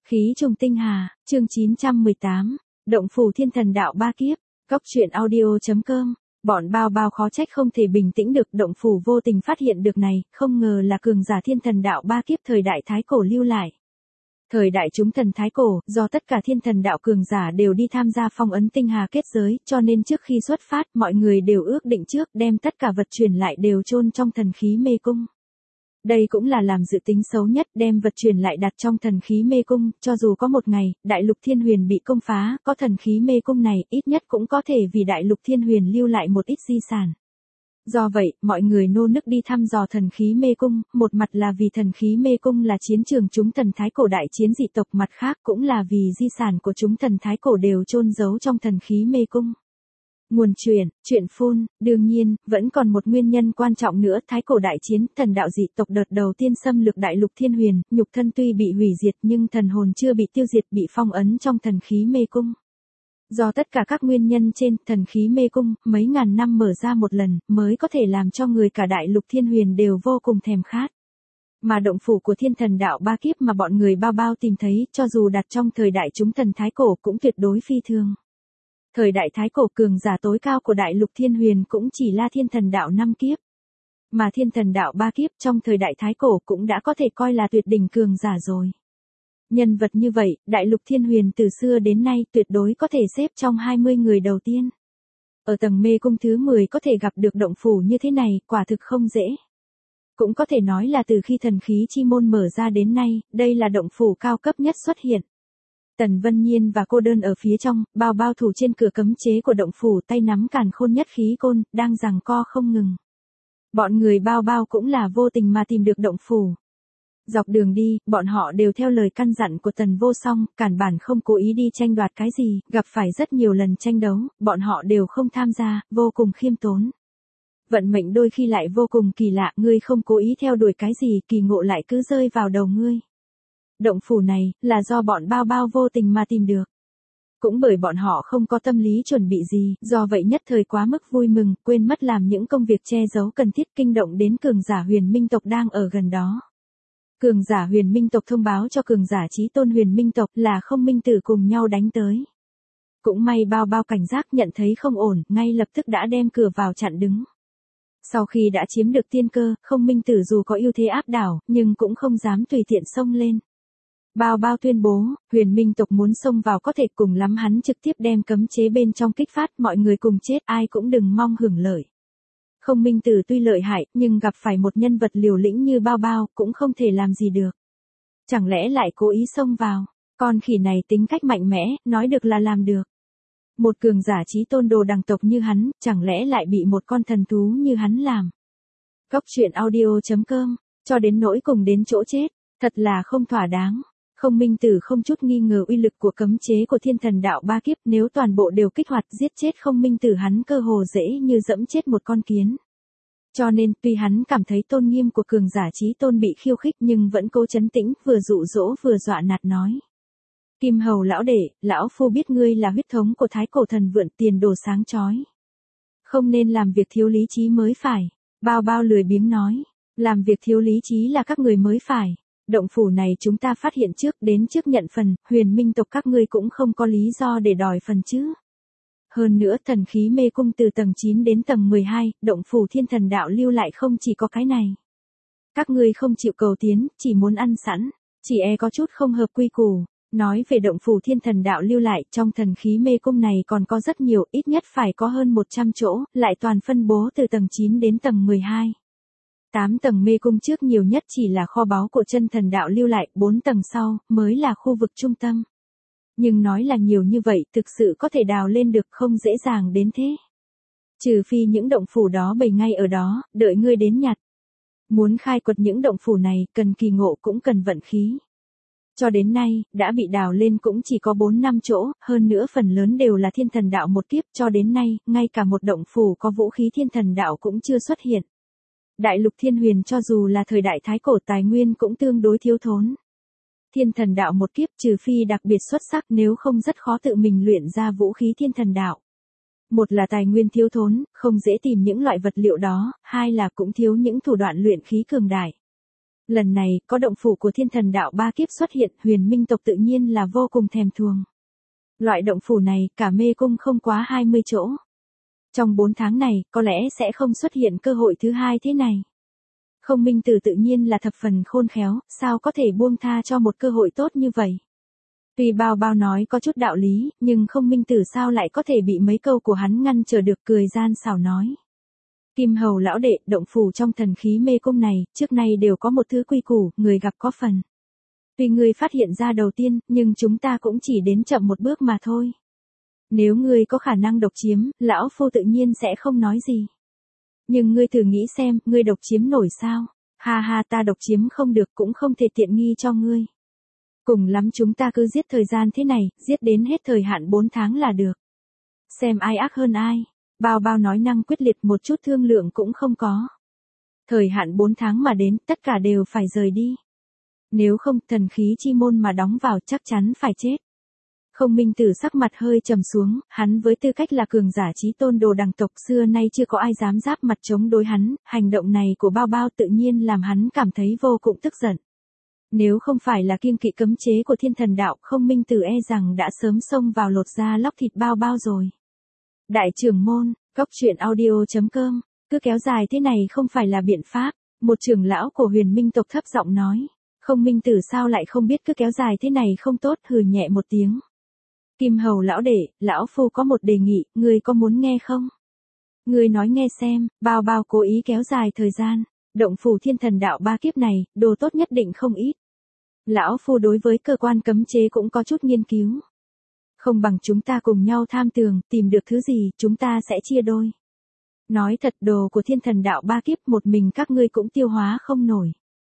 Khí trùng tinh hà, chương 918, Động phủ thiên thần đạo ba kiếp, Cóc truyện audio.com. Bọn bao bao khó trách không thể bình tĩnh được, động phủ vô tình phát hiện được này, không ngờ là cường giả thiên thần đạo ba kiếp thời đại Thái Cổ lưu lại. Thời đại chúng thần Thái Cổ, do tất cả thiên thần đạo cường giả đều đi tham gia phong ấn tinh hà kết giới, cho nên trước khi xuất phát, mọi người đều ước định trước đem tất cả vật truyền lại đều chôn trong thần khí mê cung. Đây cũng là làm dự tính xấu nhất, đem vật truyền lại đặt trong thần khí mê cung, cho dù có một ngày, đại lục thiên huyền bị công phá, có thần khí mê cung này, ít nhất cũng có thể vì đại lục thiên huyền lưu lại một ít di sản. Do vậy, mọi người nô nức đi thăm dò thần khí mê cung, một mặt là vì thần khí mê cung là chiến trường chúng thần Thái Cổ đại chiến dị tộc, mặt khác cũng là vì di sản của chúng thần Thái Cổ đều chôn giấu trong thần khí mê cung. Nguồn truyện phun, đương nhiên, vẫn còn một nguyên nhân quan trọng nữa, Thái Cổ đại chiến, thần đạo dị tộc đợt đầu tiên xâm lược đại lục thiên huyền, nhục thân tuy bị hủy diệt nhưng thần hồn chưa bị tiêu diệt, bị phong ấn trong thần khí mê cung. Do tất cả các nguyên nhân trên, thần khí mê cung, mấy ngàn năm mở ra một lần, mới có thể làm cho người cả đại lục thiên huyền đều vô cùng thèm khát. Mà động phủ của thiên thần đạo ba kiếp mà bọn người bao bao tìm thấy, cho dù đặt trong thời đại chúng thần Thái Cổ cũng tuyệt đối phi thường. Thời đại Thái Cổ, cường giả tối cao của đại lục thiên huyền cũng chỉ là thiên thần đạo 5 kiếp. Mà thiên thần đạo 3 kiếp trong thời đại Thái Cổ cũng đã có thể coi là tuyệt đỉnh cường giả rồi. Nhân vật như vậy, đại lục thiên huyền từ xưa đến nay tuyệt đối có thể xếp trong 20 người đầu tiên. Ở tầng mê cung thứ 10 có thể gặp được động phủ như thế này, quả thực không dễ. Cũng có thể nói là từ khi thần khí chi môn mở ra đến nay, đây là động phủ cao cấp nhất xuất hiện. Tần Vân Nhiên và cô đơn ở phía trong, bao bao thủ trên cửa cấm chế của động phủ, tay nắm càn khôn nhất khí côn, đang giằng co không ngừng. Bọn người bao bao cũng là vô tình mà tìm được động phủ. Dọc đường đi, bọn họ đều theo lời căn dặn của Tần Vô Song, cản bản không cố ý đi tranh đoạt cái gì, gặp phải rất nhiều lần tranh đấu, bọn họ đều không tham gia, vô cùng khiêm tốn. Vận mệnh đôi khi lại vô cùng kỳ lạ, ngươi không cố ý theo đuổi cái gì, kỳ ngộ lại cứ rơi vào đầu ngươi. Động phủ này, là do bọn bao bao vô tình mà tìm được. Cũng bởi bọn họ không có tâm lý chuẩn bị gì, do vậy nhất thời quá mức vui mừng, quên mất làm những công việc che giấu cần thiết, kinh động đến cường giả huyền minh tộc đang ở gần đó. Cường giả huyền minh tộc thông báo cho cường giả chí tôn huyền minh tộc là không minh tử cùng nhau đánh tới. Cũng may bao bao cảnh giác, nhận thấy không ổn, ngay lập tức đã đem cửa vào chặn đứng. Sau khi đã chiếm được tiên cơ, không minh tử dù có ưu thế áp đảo, nhưng cũng không dám tùy tiện xông lên. Bao bao tuyên bố, huyền minh tộc muốn xông vào có thể, cùng lắm hắn trực tiếp đem cấm chế bên trong kích phát, mọi người cùng chết, ai cũng đừng mong hưởng lợi. Không minh tử tuy lợi hại, nhưng gặp phải một nhân vật liều lĩnh như bao bao, cũng không thể làm gì được. Chẳng lẽ lại cố ý xông vào, con khỉ này tính cách mạnh mẽ, nói được là làm được. Một cường giả chí tôn đồ đằng tộc như hắn, chẳng lẽ lại bị một con thần thú như hắn làm. Cóc truyện audio.com, cho đến nỗi cùng đến chỗ chết, thật là không thỏa đáng. Không minh tử không chút nghi ngờ uy lực của cấm chế của thiên thần đạo ba kiếp, nếu toàn bộ đều kích hoạt giết chết không minh tử hắn cơ hồ dễ như dẫm chết một con kiến. Cho nên, tuy hắn cảm thấy tôn nghiêm của cường giả chí tôn bị khiêu khích nhưng vẫn cố trấn tĩnh, vừa dụ dỗ vừa dọa nạt nói. Kim hầu lão đệ, lão phu biết ngươi là huyết thống của Thái Cổ thần vượn, tiền đồ sáng chói. Không nên làm việc thiếu lý trí mới phải. Bao bao lười biếng nói. Làm việc thiếu lý trí là các người mới phải. Động phủ này chúng ta phát hiện trước, đến trước nhận phần, huyền minh tộc các ngươi cũng không có lý do để đòi phần chứ. Hơn nữa, thần khí mê cung từ tầng 9 đến tầng 12, động phủ thiên thần đạo lưu lại không chỉ có cái này. Các ngươi không chịu cầu tiến, chỉ muốn ăn sẵn, chỉ e có chút không hợp quy củ. Nói về động phủ thiên thần đạo lưu lại, trong thần khí mê cung này còn có rất nhiều, ít nhất phải có hơn 100 chỗ, lại toàn phân bố từ tầng 9 đến tầng 12. 8 tầng mê cung trước nhiều nhất chỉ là kho báu của chân thần đạo lưu lại, 4 tầng sau, mới là khu vực trung tâm. Nhưng nói là nhiều như vậy, thực sự có thể đào lên được, không dễ dàng đến thế. Trừ phi những động phủ đó bày ngay ở đó, đợi ngươi đến nhặt. Muốn khai quật những động phủ này, cần kỳ ngộ cũng cần vận khí. Cho đến nay, đã bị đào lên cũng chỉ có 4-5 chỗ, hơn nữa phần lớn đều là thiên thần đạo một kiếp, cho đến nay, ngay cả một động phủ có vũ khí thiên thần đạo cũng chưa xuất hiện. Đại lục thiên huyền cho dù là thời đại Thái Cổ tài nguyên cũng tương đối thiếu thốn. Thiên thần đạo một kiếp trừ phi đặc biệt xuất sắc, nếu không rất khó tự mình luyện ra vũ khí thiên thần đạo. Một là tài nguyên thiếu thốn, không dễ tìm những loại vật liệu đó, hai là cũng thiếu những thủ đoạn luyện khí cường đại. Lần này, có động phủ của thiên thần đạo ba kiếp xuất hiện, Huyền Minh tộc tự nhiên là vô cùng thèm thuồng. Loại động phủ này, cả mê cung không quá 20 chỗ. Trong 4 tháng này, có lẽ sẽ không xuất hiện cơ hội thứ hai thế này. Không Minh Tử tự nhiên là thập phần khôn khéo, sao có thể buông tha cho một cơ hội tốt như vậy. Tuy bao bao nói có chút đạo lý, nhưng Không Minh Tử sao lại có thể bị mấy câu của hắn ngăn trở được, cười gian xảo nói. Kim Hầu lão đệ, động phủ trong thần khí mê cung này, trước nay đều có một thứ quy củ, người gặp có phần. Tuy ngươi phát hiện ra đầu tiên, nhưng chúng ta cũng chỉ đến chậm một bước mà thôi. Nếu ngươi có khả năng độc chiếm, lão phu tự nhiên sẽ không nói gì. Nhưng ngươi thử nghĩ xem, ngươi độc chiếm nổi sao? Ha ha, ta độc chiếm không được cũng không thể tiện nghi cho ngươi. Cùng lắm chúng ta cứ giết thời gian thế này, giết đến hết thời hạn 4 tháng là được. Xem ai ác hơn ai. Bao bao nói năng quyết liệt, một chút thương lượng cũng không có. Thời hạn 4 tháng mà đến, tất cả đều phải rời đi. Nếu không, thần khí chi môn mà đóng vào chắc chắn phải chết. Không Minh Tử sắc mặt hơi trầm xuống, hắn với tư cách là cường giả chí tôn đồ đằng tộc, xưa nay chưa có ai dám giáp mặt chống đối hắn, hành động này của bao bao tự nhiên làm hắn cảm thấy vô cùng tức giận. Nếu không phải là kiêng kỵ cấm chế của thiên thần đạo, Không Minh Tử e rằng đã sớm xông vào lột da lóc thịt bao bao rồi. Đại trưởng môn, goctruyện.audio.com, cứ kéo dài thế này không phải là biện pháp, một trưởng lão của Huyền Minh tộc thấp giọng nói. Không Minh Tử sao lại không biết cứ kéo dài thế này không tốt, hừ nhẹ một tiếng. Kim Hầu lão đệ, lão phu có một đề nghị, ngươi có muốn nghe không? Ngươi nói nghe xem, bao bao cố ý kéo dài thời gian, động phủ thiên thần đạo ba kiếp này, đồ tốt nhất định không ít. Lão phu đối với cơ quan cấm chế cũng có chút nghiên cứu. Không bằng chúng ta cùng nhau tham tường, tìm được thứ gì, chúng ta sẽ chia đôi. Nói thật, đồ của thiên thần đạo ba kiếp một mình các ngươi cũng tiêu hóa không nổi.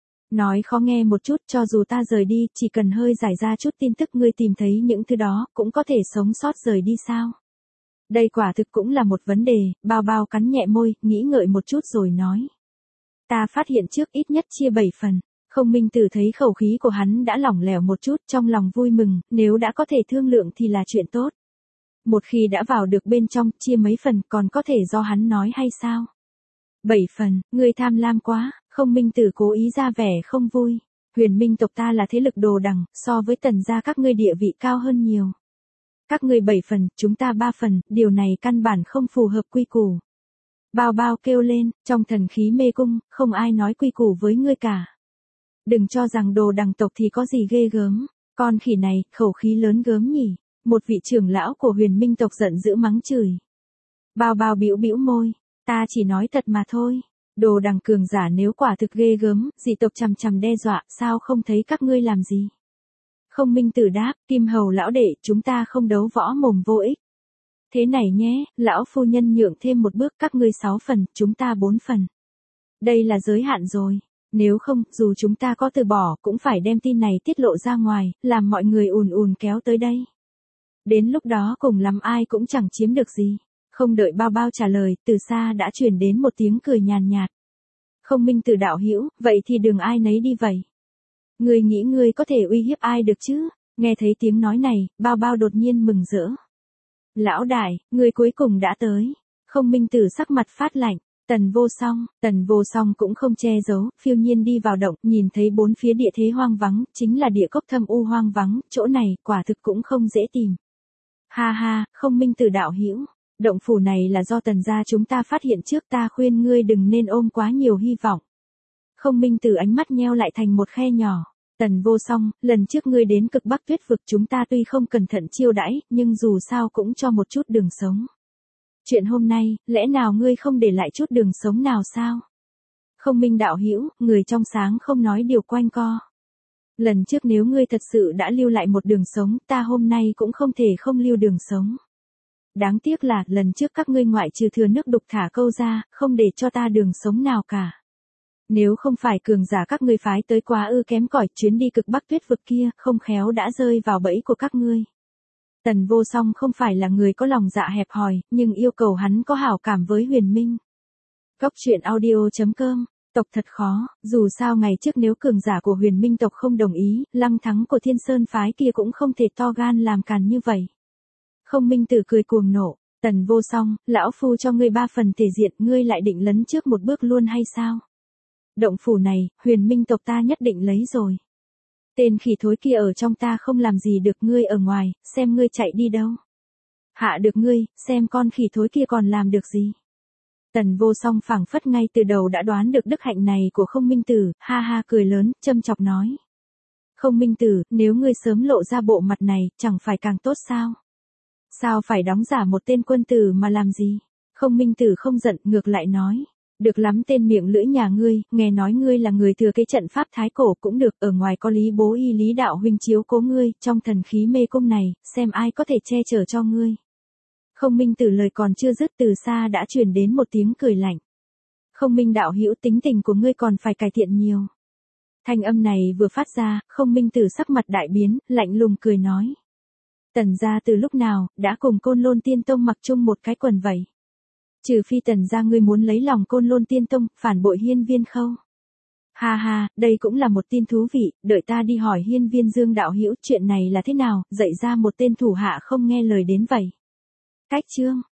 Nói khó nghe một chút, cho dù ta rời đi, chỉ cần hơi giải ra chút tin tức ngươi tìm thấy những thứ đó, cũng có thể sống sót rời đi sao? Đây quả thực cũng là một vấn đề, bao bao cắn nhẹ môi, nghĩ ngợi một chút rồi nói. Ta phát hiện trước ít nhất chia 7 phần. Không Minh Tử thấy khẩu khí của hắn đã lỏng lẻo một chút, trong lòng vui mừng, nếu đã có thể thương lượng thì là chuyện tốt. Một khi đã vào được bên trong, chia mấy phần còn có thể do hắn nói hay sao? 7 phần, ngươi tham lam quá. Không Minh Tử cố ý ra vẻ không vui. Huyền Minh tộc ta là thế lực đồ đằng, so với Tần gia các ngươi địa vị cao hơn nhiều. Các ngươi 7 phần, chúng ta 3 phần, điều này căn bản không phù hợp quy củ. Bao bao kêu lên, trong thần khí mê cung, không ai nói quy củ với ngươi cả. Đừng cho rằng đồ đằng tộc thì có gì ghê gớm, con khỉ này, khẩu khí lớn gớm nhỉ. Một vị trưởng lão của Huyền Minh tộc giận dữ mắng chửi. Bao bao bĩu bĩu môi, ta chỉ nói thật mà thôi. Đồ đằng cường giả nếu quả thực ghê gớm, dị tộc chằm chằm đe dọa, sao không thấy các ngươi làm gì? Không Minh Tử đáp, Kim Hầu lão đệ, chúng ta không đấu võ mồm vô ích. Thế này nhé, lão phu nhân nhượng thêm một bước, các ngươi 6 phần, chúng ta 4 phần. Đây là giới hạn rồi. Nếu không, dù chúng ta có từ bỏ, cũng phải đem tin này tiết lộ ra ngoài, làm mọi người ùn ùn kéo tới đây. Đến lúc đó cùng lắm ai cũng chẳng chiếm được gì. Không đợi bao bao trả lời, từ xa đã truyền đến một tiếng cười nhàn nhạt. Không Minh Tử đạo hữu, vậy thì đừng ai nấy đi vậy. Ngươi nghĩ ngươi có thể uy hiếp ai được chứ? Nghe thấy tiếng nói này, bao bao đột nhiên mừng rỡ. Lão đại, ngươi cuối cùng đã tới. Không Minh Tử sắc mặt phát lạnh. Tần vô song cũng không che giấu, phiêu nhiên đi vào động, nhìn thấy bốn phía địa thế hoang vắng, chính là địa cốc thâm u hoang vắng, chỗ này, quả thực cũng không dễ tìm. Ha ha, Không Minh Tử đạo hữu, động phủ này là do Tần gia chúng ta phát hiện trước, ta khuyên ngươi đừng nên ôm quá nhiều hy vọng. Không Minh Tử ánh mắt nheo lại thành một khe nhỏ. Tần vô song, lần trước ngươi đến cực Bắc Tuyết vực chúng ta tuy không cẩn thận chiêu đãi, nhưng dù sao cũng cho một chút đường sống. Chuyện hôm nay, lẽ nào ngươi không để lại chút đường sống nào sao? Không Minh đạo hữu, người trong sáng không nói điều quanh co. Lần trước nếu ngươi thật sự đã lưu lại một đường sống, ta hôm nay cũng không thể không lưu đường sống. Đáng tiếc là, lần trước các ngươi ngoại trừ thừa nước đục thả câu ra, không để cho ta đường sống nào cả. Nếu không phải cường giả các ngươi phái tới quá kém cỏi, chuyến đi cực Bắc Tuyết vực kia, không khéo đã rơi vào bẫy của các ngươi. Tần vô song không phải là người có lòng dạ hẹp hòi, nhưng yêu cầu hắn có hảo cảm với Huyền Minh. Goctruyện.audio.com, tộc thật khó, dù sao ngày trước nếu cường giả của Huyền Minh tộc không đồng ý, Lăng Thắng của Thiên Sơn phái kia cũng không thể to gan làm càn như vậy. Không Minh Tử cười cuồng nộ, Tần vô song, lão phu cho ngươi 3 phần thể diện, ngươi lại định lấn trước một bước luôn hay sao? Động phủ này, huyền minh tộc ta nhất định lấy rồi. Tên khỉ thối kia ở trong ta không làm gì được ngươi ở ngoài, xem ngươi chạy đi đâu. Hạ được ngươi, xem con khỉ thối kia còn làm được gì. Tần Vô Song phảng phất ngay từ đầu đã đoán được đức hạnh này của Không Minh Tử, ha ha cười lớn, châm chọc nói. Không Minh Tử, nếu ngươi sớm lộ ra bộ mặt này, chẳng phải càng tốt sao? Sao phải đóng giả một tên quân tử mà làm gì? Không Minh Tử không giận, ngược lại nói. Được lắm tên miệng lưỡi nhà ngươi, nghe nói ngươi là người thừa cái trận pháp thái cổ cũng được, ở ngoài có Lý Bố Y Lý đạo huynh chiếu cố ngươi, trong thần khí mê cung này, xem ai có thể che chở cho ngươi. Không Minh Tử lời còn chưa dứt từ xa đã truyền đến một tiếng cười lạnh. Không Minh đạo hữu, tính tình của ngươi còn phải cải thiện nhiều. Thanh âm này vừa phát ra, Không Minh Tử sắc mặt đại biến, lạnh lùng cười nói. Tần gia từ lúc nào, đã cùng Côn Lôn Tiên Tông mặc chung một cái quần vậy? Trừ phi Tần gia ngươi muốn lấy lòng Côn Lôn Tiên Tông, phản bội Hiên Viên Khâu. Ha ha, đây cũng là một tin thú vị, đợi ta đi hỏi Hiên Viên Dương đạo hữu chuyện này là thế nào, dạy ra một tên thủ hạ không nghe lời đến vậy. Cách chương